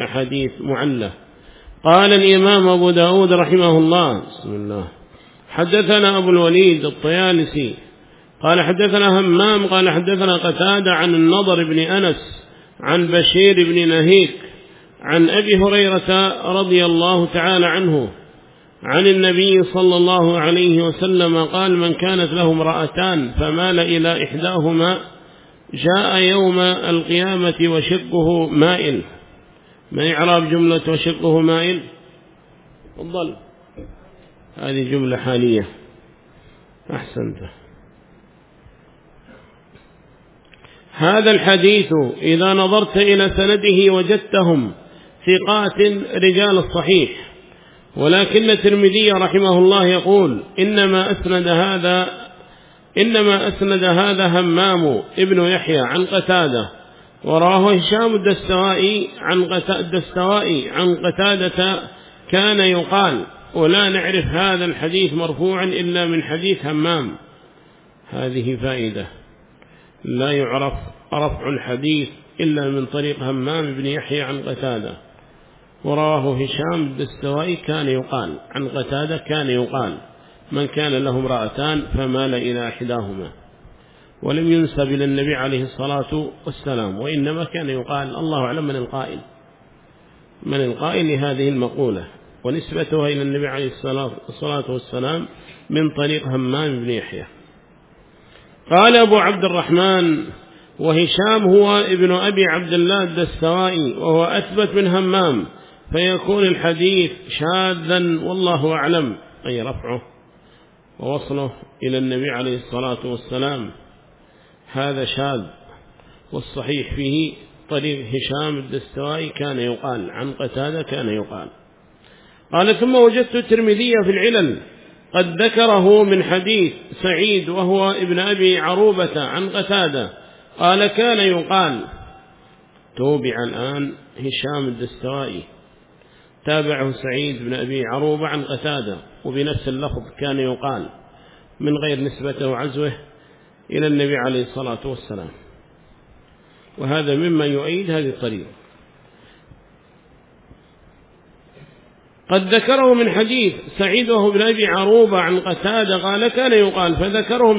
أحاديث معلة. قال الإمام أبو داود رحمه الله بسم الله حدثنا أبو الوليد الطيالسي قال حدثنا همام قال حدثنا قتادة عن النضر بن أنس عن بشير بن نهيك عن أبي هريرة رضي الله تعالى عنه عن النبي صلى الله عليه وسلم قال من كانت له امرأتان فمال إلى إحداهما جاء يوم القيامة وشقه مائل. ما إعراب جملة وشقه مائل؟ تفضل. هذه جملة حالية. أحسنت. هذا الحديث إذا نظرت إلى سنده وجدتهم ثقات رجال الصحيح، ولكن الترمذي رحمه الله يقول إنما أسند هذا همام ابن يحيى عن قتادة، وراه هشام الدستوائي عن قتادة كان يقال، ولا نعرف هذا الحديث مرفوعا إلا من حديث همام. هذه فائدة، لا يعرف رفع الحديث إلا من طريق همام بن يحيى عن قتادة، وراه هشام الدستوائي كان يقال عن قتادة كان يقال من كان له امرأتان فمال إلى إحداهما، ولم ينسب إلى النبي عليه الصلاة والسلام، وإنما كان يقال. الله أعلم من القائل لهذه المقولة، ونسبتها إلى النبي عليه الصلاة والسلام من طريق همام بن يحيى. قال أبو عبد الرحمن وهشام هو ابن أبي عبد الله الدستوائي، وهو أثبت من همام، فيكون الحديث شاذا والله أعلم، أي رفعه ووصله إلى النبي عليه الصلاة والسلام هذا شاذ، والصحيح فيه طريق هشام الدستوائي كان يقال عن قتادة كان يقال. قال ثم وجدت الترمذي في العلل قد ذكره من حديث سعيد وهو ابن أبي عروبة عن قتادة قال كان يقال. توبع الآن هشام الدستوائي، تابعه سعيد بن أبي عروبة عن قتادة وبنفس اللفظ كان يقال، من غير نسبته وعزوه إلى النبي عليه الصلاة والسلام، وهذا مما يؤيد هذه الطريقة. قد ذكره من حديث سعيد وهو ابن أبي عروبة عن قتادة قال كان يقال، فذكره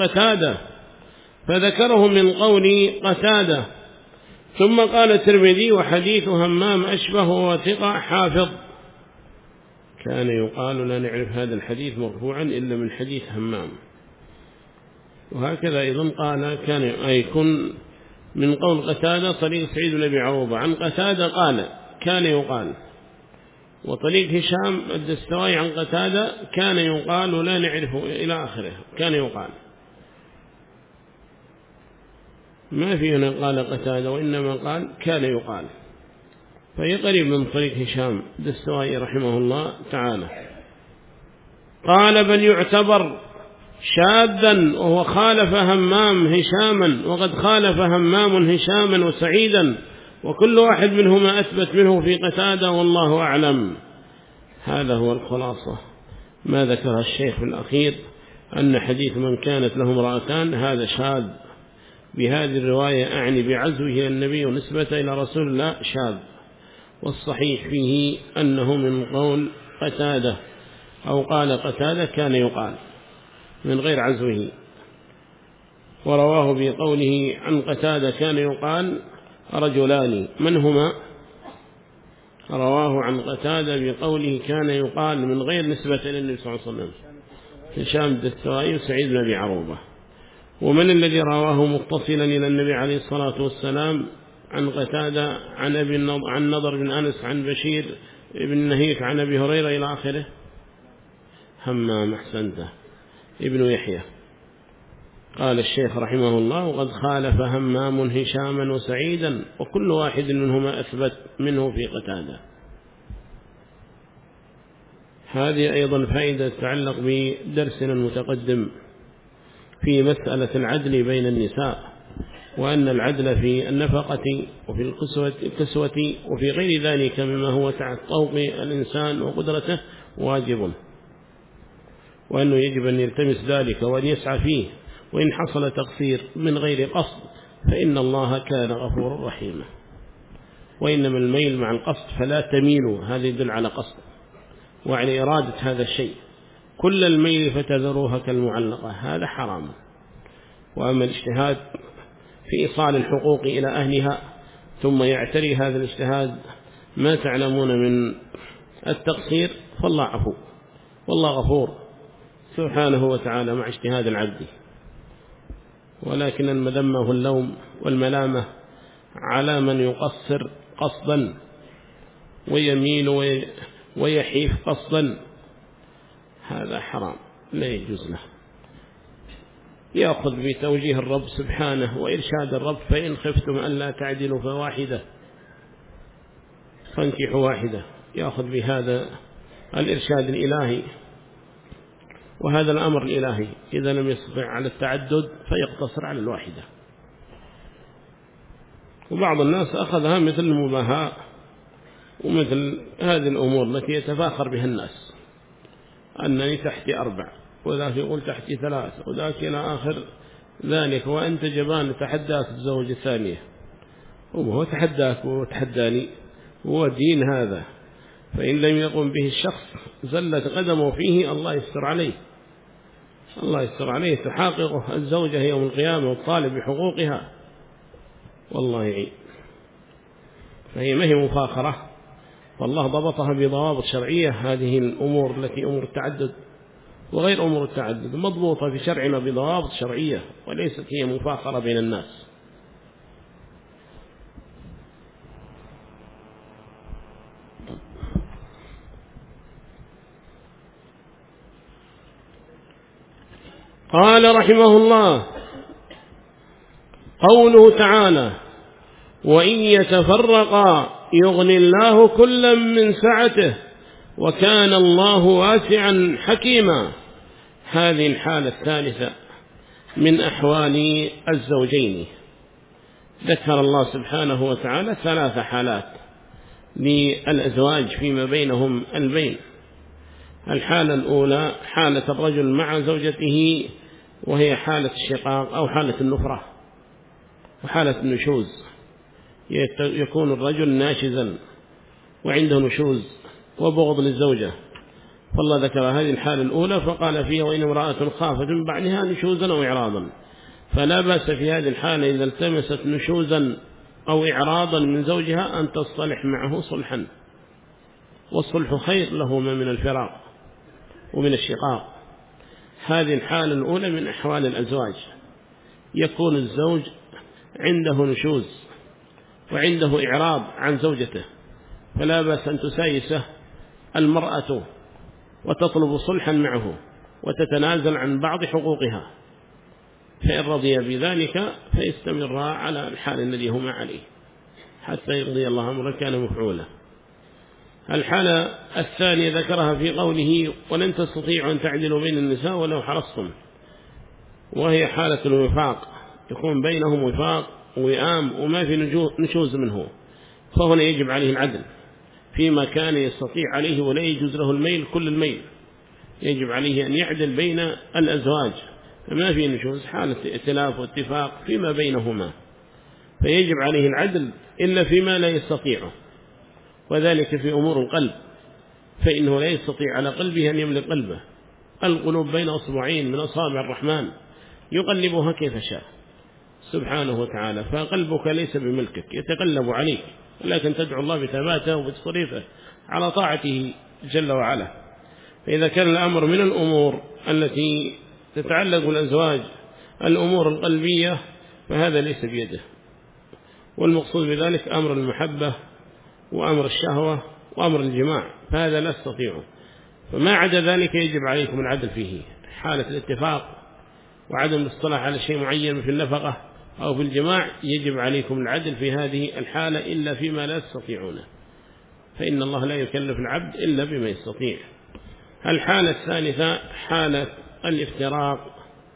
من قول قتادة. ثم قال الترمذي وحديث همام أشبه وثقة حافظ. كان يقال لا نعرف هذا الحديث مرفوعا إلا من حديث همام. وهكذا أيضا قال كان يكون من قول قتادة طريق سعيد بن أبي عروبة عن قتادة قال كان يقال، وطريق هشام الدستوائي عن قتادة كان يقال ولا نعرفه إلى آخره. كان يقال ما في هنا قال قتادة، وإنما قال كان يقال، فهي قريب من طريق هشام الدستوائي رحمه الله تعالى. قال بل يعتبر شاذا وهو خالف همام هشاما، وقد خالف همام هشاما وسعيدا، وكل واحد منهما أثبت منه في قتادة والله أعلم. هذا هو الخلاصة ما ذكر الشيخ في الأخير، أن حديث من كانت له امرأتان هذا شاذ، بهذه الرواية أعني بعزوه إلى النبي ونسبته إلى رسول الله شاذ، والصحيح فيه أنه من قول قتادة، أو قال قتادة كان يقال من غير عزوه. ورواه بقوله عن قتادة كان يقال رجلان، من هما؟ رواه عن قتادة بقوله كان يقال من غير نسبة إلى النبي صلى الله عليه وسلم هشام الدستوائي وسعيد بن أبي عروبة. ومن الذي رواه متصلا إلى النبي عليه الصلاة والسلام عن قتادة عن نضر بن أنس عن بشير بن نهيك عن أبي هريرة إلى آخره؟ همام أحسنته ابن يحيى. قال الشيخ رحمه الله وقد خالف همام هشاما وسعيدا، وكل واحد منهما أثبت منه في قتادة. هذه أيضا فائدة تتعلق بدرسنا المتقدم في مسألة العدل بين النساء، وأن العدل في النفقة وفي الكسوة وفي غير ذلك مما هو تحت طوق الإنسان وقدرته واجب، وأنه يجب أن يلتمس ذلك وأن يسعى فيه، وإن حصل تقصير من غير قصد فإن الله كان غفورا رحيما. وإنما الميل مع القصد، فلا تميلوا، هذا يدل على قصد وعلى إرادة هذا الشيء. كل الميل فتذروها كالمعلقة، هذا حرام. وأما الاجتهاد في إيصال الحقوق إلى أهلها ثم يعتري هذا الاجتهاد ما تعلمون من التقصير، فالله عفو والله غفور سبحانه وتعالى مع اجتهاد العبد. ولكن المذمة واللوم والملامة على من يقصر قصدا ويميل ويحيف قصدا، هذا حرام لا يجوز له. يأخذ بتوجيه الرب سبحانه وإرشاد الرب، فإن خفتم أن لا تعدلوا فواحدة فانكحوا واحدة، يأخذ بهذا الإرشاد الإلهي وهذا الأمر الإلهي. إذا لم يستطع على التعدد فيقتصر على الواحدة. وبعض الناس أخذها مثل المباهاة ومثل هذه الأمور التي يتفاخر بها الناس، أنني تحتي 4 وذاك يقول تحتي 3 وذاك إلى آخر ذلك، وأنت جبان تحداك الزوجة الثانية، وهو تحداك وتحداني، هو دين هذا. فإن لم يقم به الشخص زلت قدمه فيه، الله يستر عليه، الله يستر عليه، تحاققه الزوجة يوم القيامة والطالب بحقوقها، والله يعين. فهي ما هي مفاخرة، والله ضبطها بضوابط شرعية. هذه الأمور التي أمور التعدد وغير أمور التعدد مضبوطة في شرعنا بضوابط شرعية، وليست هي مفاخرة بين الناس. قال رحمه الله: قوله تعالى: وإن يتفرقا يغني الله كلا من سعته وكان الله واسعا حكيما. هذه الحالة الثالثة من أحوال الزوجين. ذكر الله سبحانه وتعالى 3 حالات للأزواج فيما بينهم البين. الحالة الأولى حالة الرجل مع زوجته، وهي حالة الشقاق أو حالة النفرة وحالة النشوز. يكون الرجل ناشزا وعنده نشوز وبغض للزوجة، فالله ذكر هذه الحالة الأولى فقال فيها: وإن امرأة خافت من بعدها نشوزا أو إعراضا. فلا بأس في هذه الحالة إذا التمست نشوزا أو إعراضا من زوجها أن تصطلح معه صلحا، والصلح خير لهما من الفراق ومن الشقاق. هذه الحالة الأولى من أحوال الأزواج. يكون الزوج عنده نشوز وعنده إعراض عن زوجته، فلا بأس أن تسايسه المرأة وتطلب صلحا معه وتتنازل عن بعض حقوقها، فإن رضي بذلك فيستمر على الحال الذي هما عليه حتى يقضي الله أمرا كان مفعولا. الحالة الثانية ذكرها في قوله: ولن تستطيعوا أن تعدلوا بين النساء ولو حرصتم، وهي حالة الوفاق، يكون بينهم وفاق وئام وما في نشوز منه، فهنا يجب عليه العدل فيما كان يستطيع عليه، ولا يجوز له الميل كل الميل، يجب عليه أن يعدل بين الأزواج، فما في نشوز، حالة ائتلاف واتفاق فيما بينهما، فيجب عليه العدل إلا فيما لا يستطيعه، وذلك في أمور القلب، فإنه لا يستطيع على قلبه أن يملك قلبه. القلوب بين أصبعين من أصابع الرحمن يقلبها كيف شاء سبحانه وتعالى، فقلبك ليس بملكك، يتقلب عليك، لكن تدعو الله بثباته وبتصريفه على طاعته جل وعلا. فإذا كان الأمر من الأمور التي تتعلق بالأزواج الأمور القلبية فهذا ليس بيده، والمقصود بذلك أمر المحبة وأمر الشهوة وأمر الجماع، فهذا لا تستطيعه. فما عدا ذلك يجب عليكم العدل فيه، حالة الاتفاق وعدم الاصطلاح على شيء معين في النفقة أو في الجماع يجب عليكم العدل في هذه الحالة إلا فيما لا تستطيعونه، فإن الله لا يكلف العبد إلا بما يستطيع. الحالة الثالثة حالة الافتراق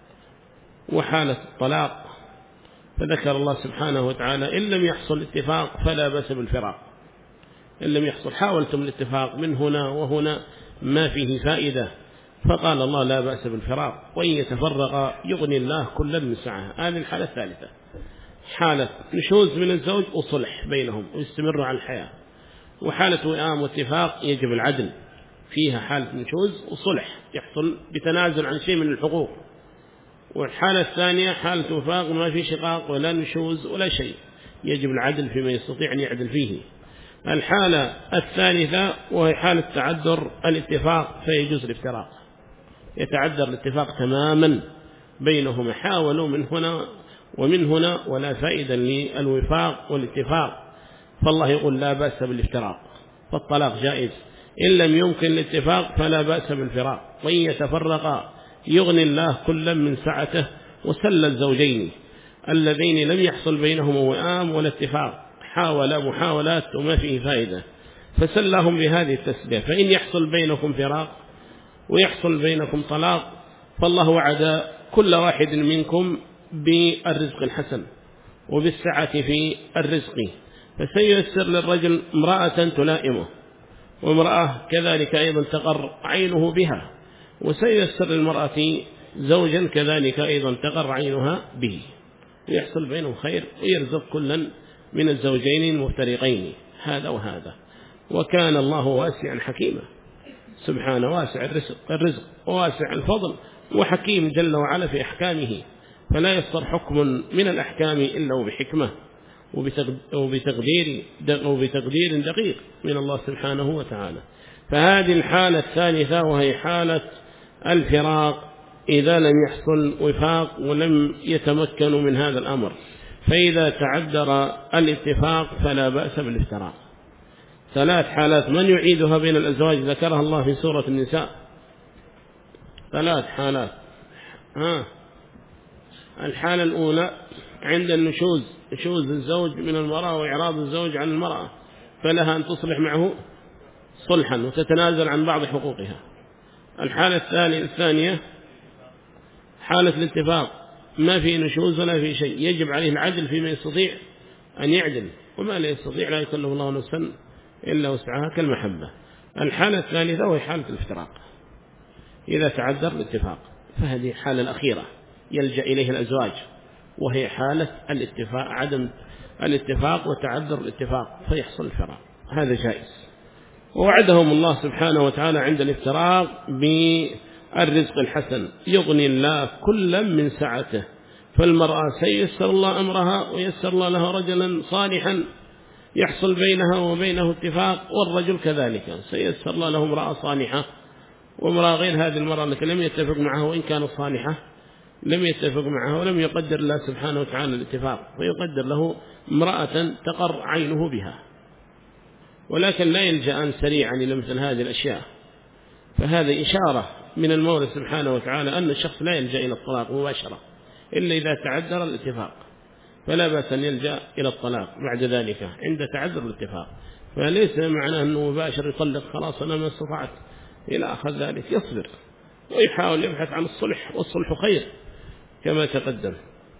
وحالة الطلاق، فذكر الله سبحانه وتعالى: إن لم يحصل اتفاق فلا بأس بالفراق. إن لم يحصل، حاولتم الاتفاق من هنا وهنا ما فيه فائدة، فقال الله: لا بأس بالفراق، وإن يتفرق يغني الله كلا من سعه. هذه الحالة الثالثة، حالة نشوز من الزوج وصلح بينهم ويستمروا على الحياة، وحالة وئام واتفاق يجب العدل فيها، حالة نشوز وصلح يحصل بتنازل عن شيء من الحقوق. والحالة الثانية حالة وفاق ما في شقاق ولا نشوز ولا شيء، يجب العدل فيما يستطيع أن يعدل فيه. الحالة الثالثة وهي حالة تعذر الاتفاق فيجوز الافتراق، يتعذر الاتفاق تماما بينهم، حاولوا من هنا ومن هنا ولا فائدة للوفاق والاتفاق، فالله يقول لا بأس بالافتراق، فالطلاق جائز إن لم يمكن الاتفاق فلا بأس بالفراق، وإن يتفرقا يغني الله كلا من سعته. وسل الزوجين اللذين لم يحصل بينهم وئام ولا اتفاق، حاول محاولات وما فيه فائدة، فسلهم بهذه التسلية. فإن يحصل بينكم فراق ويحصل بينكم طلاق فالله وعد كل واحد منكم بالرزق الحسن وبالسعة في الرزق، فسييسر للرجل امرأة تلائمه، وامرأة كذلك أيضا تقر عينه بها، وسييسر للمرأة زوجا كذلك أيضا تقر عينها به، ويحصل بينهم خير ويرزق كلا من الزوجين المفترقين هذا وهذا. وكان الله واسعا حكيما سبحانه، واسع الرزق وواسع الفضل، وحكيم جل وعلا في أحكامه، فلا يصدر حكم من الأحكام إلا وبحكمة وبتقدير دقيق من الله سبحانه وتعالى. فهذه الحالة الثالثة وهي حالة الفراق إذا لم يحصل وفاق ولم يتمكنوا من هذا الأمر، فإذا تعذر الاتفاق فلا بأس بالافتراق. ثلاث حالات من يعيدها بين الأزواج ذكرها الله في سورة النساء، ثلاث حالات. الحالة الأولى عند النشوز، نشوز الزوج من المرأة وإعراض الزوج عن المرأة، فلها أن تصلح معه صلحا وتتنازل عن بعض حقوقها. الحالة الثانية حالة الاتفاق، ما في نشوز ولا في شيء، يجب عليه العدل فيما يستطيع أن يعدل، وما لا يستطيع لا يكلف الله نفسا إلا وسعها كالمحبة. الحالة الثالثة وهي حالة الافتراق إذا تعذر الاتفاق، فهذه الحالة الأخيرة يلجأ إليه الأزواج، وهي حالة الاتفاق، عدم الاتفاق وتعذر الاتفاق فيحصل الفراق، هذا جائز. ووعدهم الله سبحانه وتعالى عند الافتراق بالرزق الحسن، يغني الله كلا من سعته، فالمرأة سيسر الله أمرها ويسر الله لها رجلا صالحا يحصل بينها وبينه اتفاق، والرجل كذلك سيسر الله له امرأة صالحة، وامرأة غير هذه المرأة التي لم يتفق معها وإن كانت صالحة لم يتفق معها ولم يقدر الله سبحانه وتعالى الاتفاق، فيقدر له امرأة تقر عينه بها. ولكن لا يلجأ سريعا إلى مثل هذه الأشياء، فهذا إشارة من المولى سبحانه وتعالى أن الشخص لا يلجأ إلى الطلاق مباشرة إلا إذا تعذر الاتفاق، فلا بأس أن يلجأ إلى الطلاق بعد ذلك عند تعذر الاتفاق، فليس معناه أنه مباشر يطلق خلاص أنا ما استطعت إلى آخر ذلك، يصبر ويحاول يبحث عن الصلح، والصلح خير كما تقدم.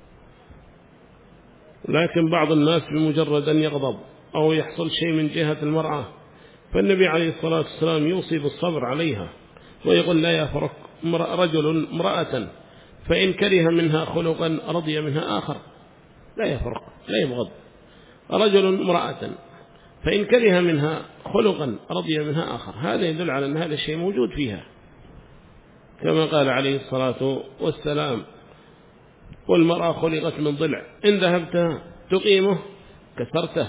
لكن بعض الناس بمجرد أن يغضب أو يحصل شيء من جهة المرأة، فالنبي عليه الصلاة والسلام يوصي بالصبر عليها، ويقول لا يفرق رجل امرأة فإن كره منها خلقا رضي منها آخر، لا يفرق لا يبغض رجل امرأة فإن كره منها خلقا رضي منها آخر، هذا يدل على أن هذا الشيء موجود فيها، كما قال عليه الصلاة والسلام والمرأة خلقت من ضلع، إن ذهبت تقيمه كسرته،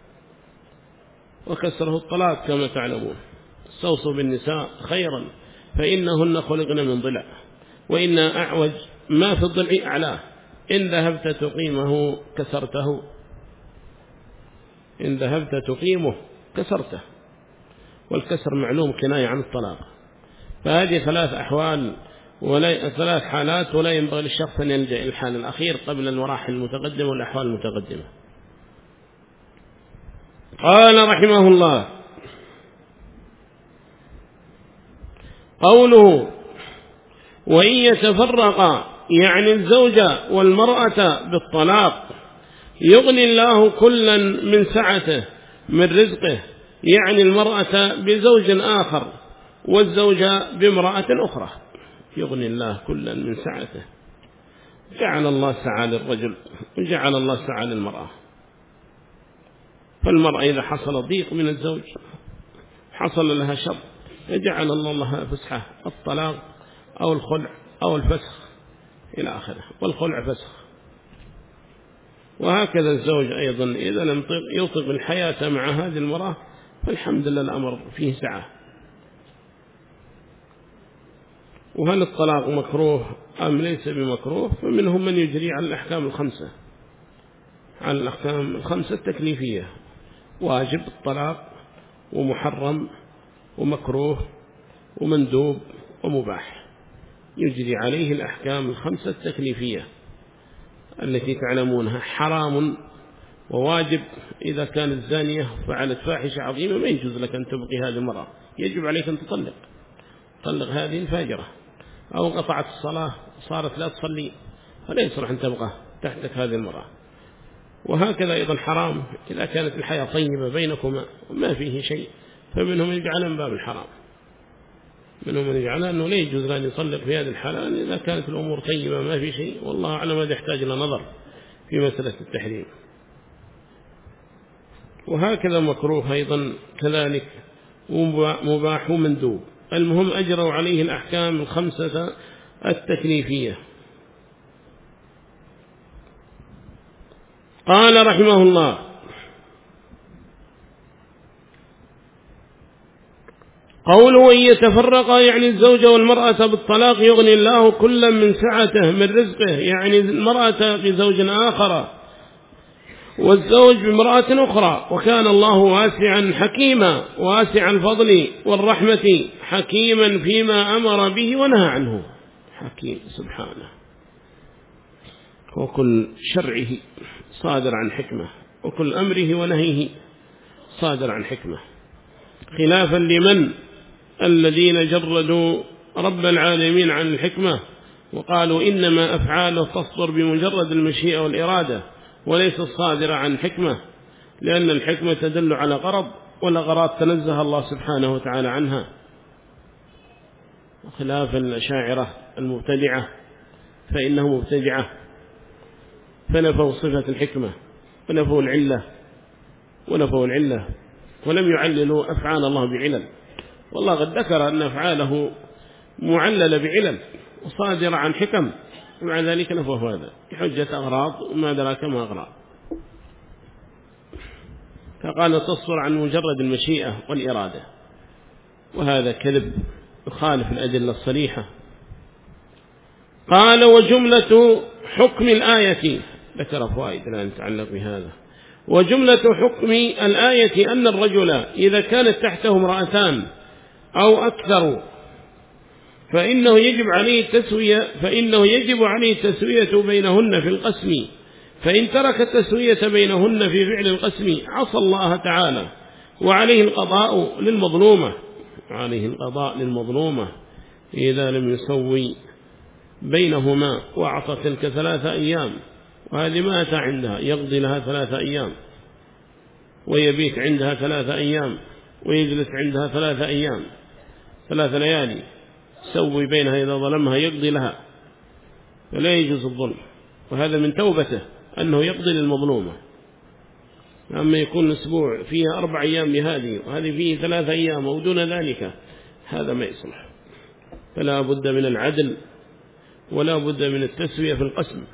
وكسره الطلاق كما تعلمون. استوصوا بالنساء خيرا فإنهن خلقن من ضلع، وإن أعوج ما في الضلع أعلاه، إن ذهبت تقيمه كسرته، إن ذهبت تقيمه كسرته، والكسر معلوم كناية عن الطلاق. فهذه ثلاث أحوال ثلاث حالات، ولا ينبغي للشخص أن يلجأ إلى الحال الأخير قبل المراحل المتقدمة والأحوال المتقدمة. قال رحمه الله: قوله وإن يتفرقا يعني الزوجة والمرأة بالطلاق يغني الله كلا من سعته من رزقه، يعني المرأة بزوج آخر والزوجة بامرأة أخرى، يغني الله كلا من سعته. جعل الله سعى للرجل وجعل الله سعى للمرأة. فالمرأة إذا حصل ضيق من الزوج حصل لها شر فجعل الله لها فسحة، الطلاق أو الخلع أو الفسخ إلى آخره، والخلع فسخ. وهكذا الزوج أيضا إذا لم يطق الحياة مع هذه المرأة فالحمد لله الأمر فيه سعة. وهل الطلاق مكروه أم ليس بمكروه؟ فمنهم من يجري على الأحكام الخمسة، على الأحكام الخمسة التكليفية: واجب الطلاق، ومحرم، ومكروه، ومندوب، ومباح. يجري عليه الأحكام الخمسة التكليفية التي تعلمونها: حرام وواجب إذا كانت زانية فعلت فاحشة عظيمة ما يجوز لك أن تبقي هذه المرأة، يجب عليك أن تطلق هذه الفاجرة، أو قطعت الصلاة صارت لا تصلي فلا يصلح أن تبقى تحتك هذه المرأة. وهكذا أيضا حرام إذا كانت الحياة طيبة بينكما وما فيه شيء، فمنهم يجعل من باب الحرام، منهم من يجعل أنه لا يجوز أن يطلق في هذه الحالة إذا كانت الأمور طيبة ما في شيء، والله أعلم هذا يحتاج إلى نظر في مسألة التحريم. وهكذا مكروه أيضا كذلك، ومباح ومندوب. المهم أجروا عليه الأحكام الخمسة التكليفية. قال رحمه الله: قوله إن يتفرقا يعني الزوج والمرأة بالطلاق يغني الله كلا من سعته من رزقه، يعني المرأة بزوج آخر والزوج بامرأة أخرى، وكان الله واسعا حكيما واسع الفضل والرحمة حكيما فيما أمر به ونهى عنه. حكيم سبحانه، وكل شرعه صادر عن حكمة، وكل أمره ونهيه صادر عن حكمة، خلافا لمن الذين جردوا رب العالمين عن الحكمة وقالوا إنما أفعاله تصدر بمجرد المشيئة والإرادة وليس الصادرة عن حكمة، لأن الحكمة تدل على غرض، والأغراض تنزه الله سبحانه وتعالى عنها، خلاف الأشاعرة المبتدعة فإنهم مبتدعة فنفوا صفة الحكمة ونفوا العلة ولم يعللوا أفعال الله بعلل، والله قد ذكر أن أفعاله معللة بعلل وصادرة عن حكم، ومع ذلك نفوه هذا بحجة أغراض وما أدراك ما أغراض، فقال تصدر عن مجرد المشيئة والإرادة، وهذا كذب يخالف الأدلة الصريحة. قال: وجملة حكم الآية، ذكر فوائد لا نتعلق بهذا. وجملة حكم الآية أن الرجل إذا كانت تحته امرأتان أو أكثر فإنه يجب عليه التسوية بينهن في القسم، فإن ترك التسوية بينهن في فعل القسم عصى الله تعالى، وعليه القضاء للمظلومة إذا لم يسوي بينهما، وأعطى تلك 3 أيام، وهذه ما أتى عندها يقضي لها 3 أيام، ويبيت عندها 3 أيام، ويجلس عندها 3 أيام 3 ليالي، سوي بينها إذا ظلمها يقضي لها، فلا يجوز الظلم، وهذا من توبته أنه يقضي للمظلومة. أما يكون أسبوع فيها 4 أيام لهذه وهذه فيه 3 أيام أو دون ذلك هذا ما يصلح، فلا بد من العدل ولا بد من التسوية في القسم.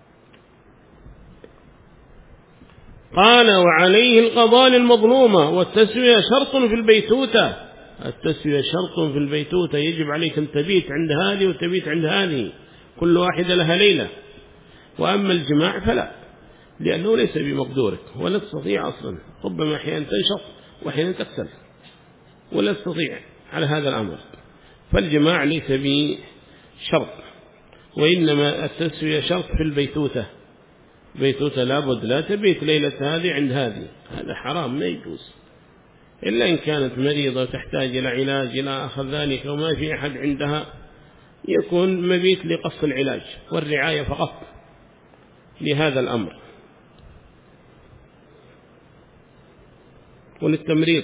قال: وعليه القضاء للمظلومة، والتسوية شرط في البيتوتة، التسوية شرط في البيتوتة، يجب عليك أن تبيت عند هذه وتبيت عند هذه، كل واحدة لها ليلة. وأما الجماع فلا، لأنه ليس بمقدورك ولا تستطيع أصلا، ربما أحيانا تنشط وأحيانا تكسل ولا تستطيع على هذا الأمر، فالجماع ليس بشرط، وإنما التسوية شرط في البيتوتة. بيتوتة لابد لا تبيت ليلة هذه عند هذه، هذا حرام ما يجوز، إلا إن كانت مريضة وتحتاج إلى علاج إلى آخر ذلك وما في أحد عندها، يكون مبيت لقص العلاج والرعاية فقط لهذا الأمر وللتمريض.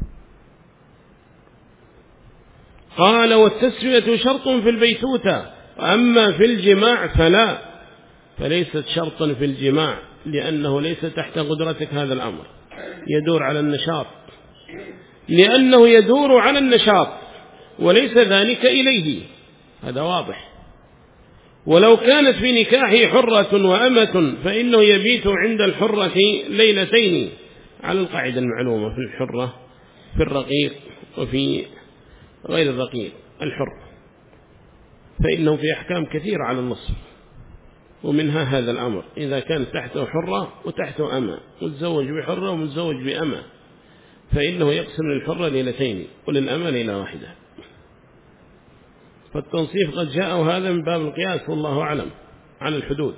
قال: والتسوية شرط في البيتوتة، أما في الجماع فلا، فليست شرطا في الجماع، لأنه ليس تحت قدرتك هذا الأمر، يدور على النشاط، لأنه يدور على النشاط وليس ذلك إليه، هذا واضح. ولو كانت في نكاحه حرة وأمة فإنه يبيت عند الحرة ليلتين، على القاعدة المعلومة في الحرة، في الرقيق وفي غير الرقيق. الحر فإنه في أحكام كثيرة على النصف، ومنها هذا الأمر، إذا كان تحته حرة وتحته أمة، متزوج بحرة ومتزوج بأمة، فإنه يقسم للحرة ليلتين وللأمة ليلة واحدة. فالتنصيف قد جاء، وهذا من باب القياس والله أعلم على الحدود.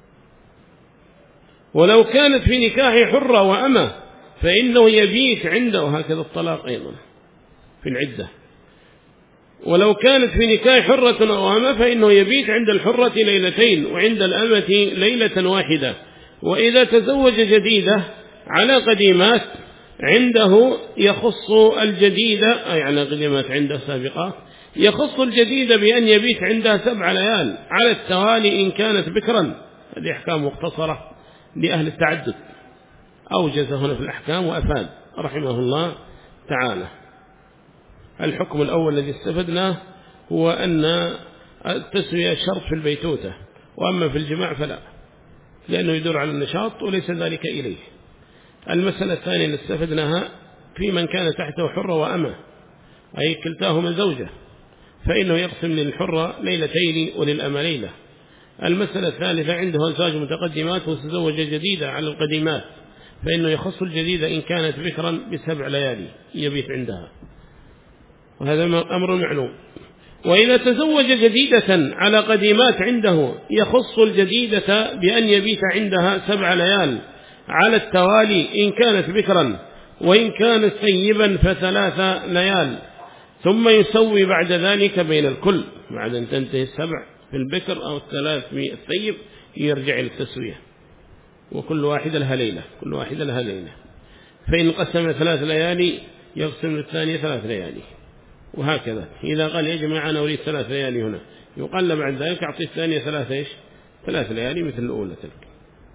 ولو كانت في نكاح حرة وأمة فإنه يبيت عنده، وهكذا الطلاق أيضا في العدة. ولو كانت في نكاح حرة أو أمة فإنه يبيت عند الحرة ليلتين وعند الأمة ليلة واحدة. وإذا تزوج جديدة على قديمات عنده يخص الجديدة، أي على قديمات عنده سابقات، يخص الجديدة بأن يبيت عندها 7 ليال على التوالي إن كانت بكرا. هذه أحكام مختصرة لأهل التعدد، أوجز هنا في الأحكام وأفاد رحمه الله تعالى. الحكم الأول الذي استفدناه هو أن التسوية شرط في البيتوتة، وأما في الجماع فلا، لأنه يدور على النشاط وليس ذلك إليه. المسألة الثانية اللي استفدناها في من كان تحته حرة وأمة، أي كلتاهما زوجة، فإنه يقسم للحرة ليلتين وللأمة ليلة. المسألة الثالثة عنده أزواج متقدمات وتزوج جديدة على القديمات، فإنه يخص الجديدة إن كانت بكرا ب7 ليالي يبيت عندها، وهذا أمر معلوم. وإذا تزوج جديدة على قديمات عنده يخص الجديدة بأن يبيت عندها 7 ليال على التوالي إن كانت بكرا، وإن كانت ثيبا ف3 ليال، ثم يسوي بعد ذلك بين الكل، بعد أن تنتهي 7 في البكر أو 3 في الثيب يرجع للتسوية، وكل واحدة لها ليلة، كل واحدة لها ليلة. فإن قسم 3 ليالي يقسم للثانية 3 ليالي، وهكذا. إذا قال يا جماعة أنا أريد 3 ليالي هنا، يقال بعد ذلك أعطي الثانية 3 ليالي مثل الأولى تلك.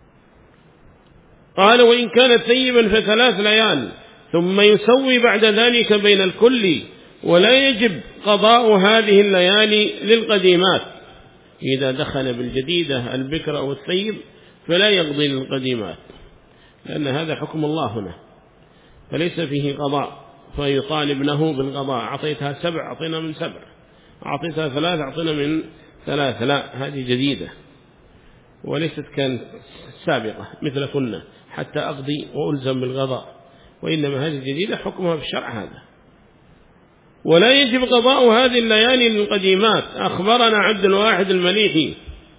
قال وإن كانت ثيبا ف3 ليال، ثم يسوي بعد ذلك بين الكل، ولا يجب قضاء هذه الليالي للقديمات. إذا دخل بالجديدة البكر أو الثيب فلا يقضي للقديمات، لأن هذا حكم الله هنا، فليس فيه قضاء فيطالب له بالقضاء. أعطيتها 7 أعطينا من 7، أعطيتها 3 أعطينا من 3، لا، هذه جديدة وليست كانت سابقة مثل كنا حتى أقضي وألزم بالقضاء، وإنما هذه جديدة حكمها في الشرع هذا. ولا يجب قضاء هذه الليالي للقديمات. أخبرنا عبد الواحد المليحي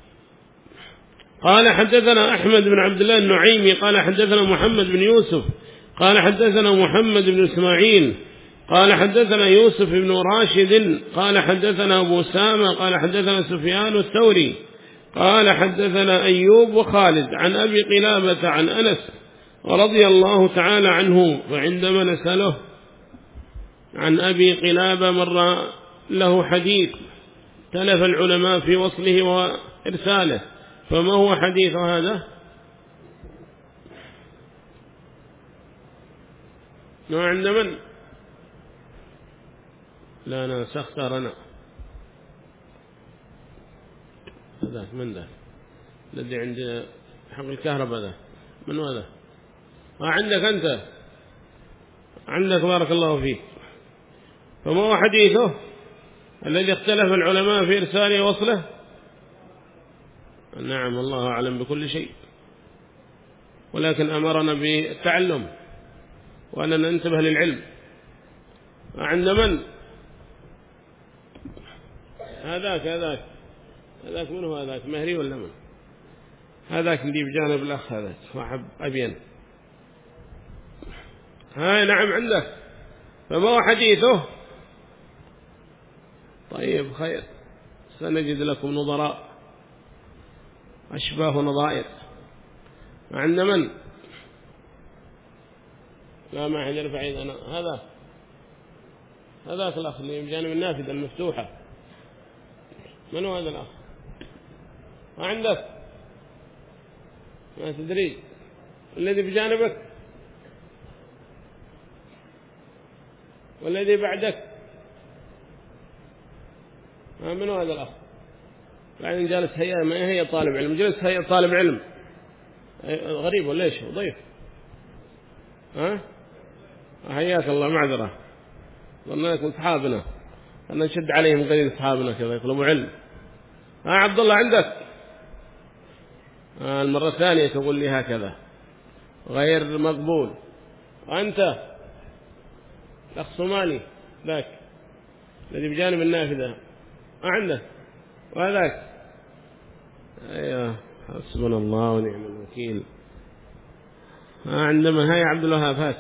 قال حدثنا أحمد بن عبد الله النعيمي قال حدثنا محمد بن يوسف قال حدثنا محمد بن إسماعيل قال حدثنا يوسف بن راشد قال حدثنا أبو سامة قال حدثنا سفيان الثوري قال حدثنا أيوب وخالد عن أبي قلابة عن أنس رضي الله تعالى عنه. وعندما نسأله عن أبي قلابة مر له حديث تلف العلماء في وصله وإرساله، فما هو حديث هذا؟ عند من؟ لا أنا سأختار أنا. هذا من ذا الذي عند حق الكهرباء ذا من هذا؟ عندك أنت، عندك بارك الله فيك. فما هو حديثه الذي اختلف العلماء في إرساله وصله؟ نعم الله أعلم بكل شيء، ولكن أمرنا بالتعلم وأن ننتبه للعلم. عند من؟ هذاك من هو هذاك؟ مهري ولا من؟ هذاك اللي بجانب الأخ هذاك صاحب أبين. هاي نعم عندك. فما هو حديثه؟ طيب خير، سنجد لكم نظراء أشباه نظائر. عند من؟ لا ما حد يرفع يدنا. هذاك الأخ اللي بجانب النافذة المفتوحة. من هو هذا الأخ؟ ما عندك؟ ما تدري الذي بجانبك والذي بعدك؟ من هو هذا الأخ؟ بعدين جالس هيئة، ما هي طالب علم، جلس هيئة طالب علم غريب ولا إيش؟ ضيف؟ حياك الله، معذرة، ظنيتكم أصحابنا، أنا نشد عليهم قليل أصحابنا كذا يطلبوا علم. عبد الله عندك؟ المرة الثانية تقول لي هكذا غير مقبول. أنت الأخ صومالي ذاك الذي بجانب النافذة عندك، وهذاك أيوه، حسبنا الله ونعم الوكيل. عندما هاي عبد الوهاب هات.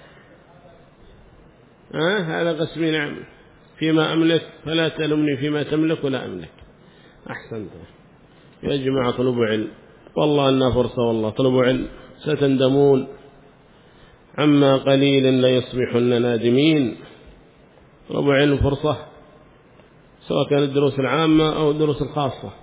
هذا قسمي، نعم، فيما أملك فلا تلمني فيما تملك ولا أملك. أحسنت يا جماعة، طلبوا علم، والله أنها فرصة، والله طلبوا علم، ستندمون عما قليل لا يصبحن نادمين. طلبوا علم فرصة، سواء كانت الدروس العامة أو الدروس الخاصة.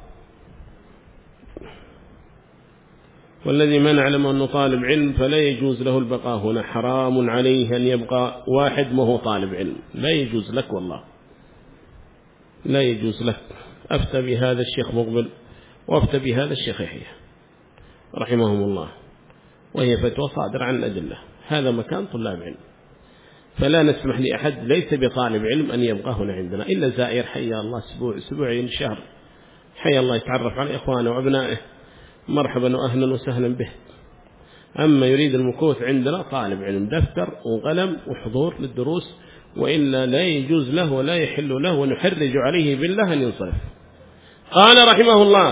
والذي ما نعلم أنه طالب علم فلا يجوز له البقاء هنا، حرام عليه أن يبقى واحد ما هو طالب علم، لا يجوز لك، والله لا يجوز لك. أفتى بهذا الشيخ مقبل وأفتى بهذا الشيخ يحيى رحمهم الله، وهي فتوى صادرة عن الأدلة. هذا مكان طلاب علم، فلا نسمح لأحد ليس بطالب علم أن يبقى هنا عندنا إلا زائر، حيا الله أسبوعين شهر، حيا الله يتعرف على إخوانه وأبنائه، مرحبا وأهلا وسهلا به. أما يريد المكوث عندنا طالب علم، دفتر وقلم وحضور للدروس، وإلا لا يجوز له ولا يحل له، ونحرج عليه بالله أن ينصرف. قال رحمه الله: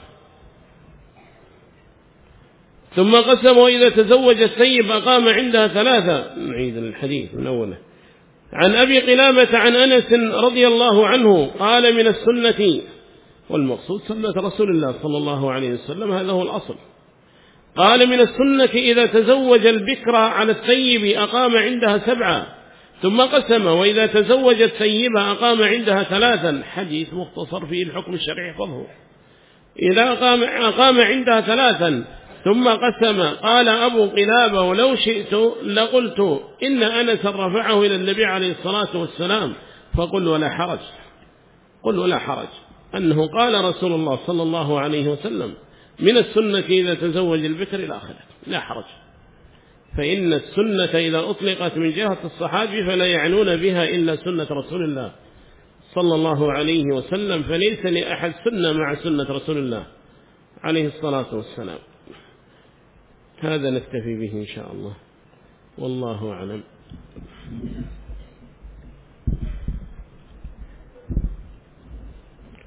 ثم قسم: وإذا تزوج السيب أقام عندها 3. نعيد الحديث من أوله. عن أبي قلابة عن أنس رضي الله عنه قال: من السنة، والمقصود سنة رسول الله صلى الله عليه وسلم، هذا هو الأصل. قال: من السنة إذا تزوج البكر على الثيب أقام عندها 7. ثم قسم: وإذا تزوج الثيب أقام عندها 3. حديث مختصر فيه الحكم الشرعي فضله. إذا أقام عندها 3 ثم قسم. قال أبو قلابة: ولو شئت لقلت إن أنس رفعه إلى النبي عليه الصلاة والسلام، فقل ولا حرج، قل ولا حرج، أنه قال رسول الله صلى الله عليه وسلم: من السنة إذا تزوج البكر إلى آخره، لا حرج. فإن السنة إذا أطلقت من جهة الصحابي فلا يعنون بها إلا سنة رسول الله صلى الله عليه وسلم، فليس لأحد سنة مع سنة رسول الله عليه الصلاة والسلام. هذا نكتفي به إن شاء الله، والله أعلم.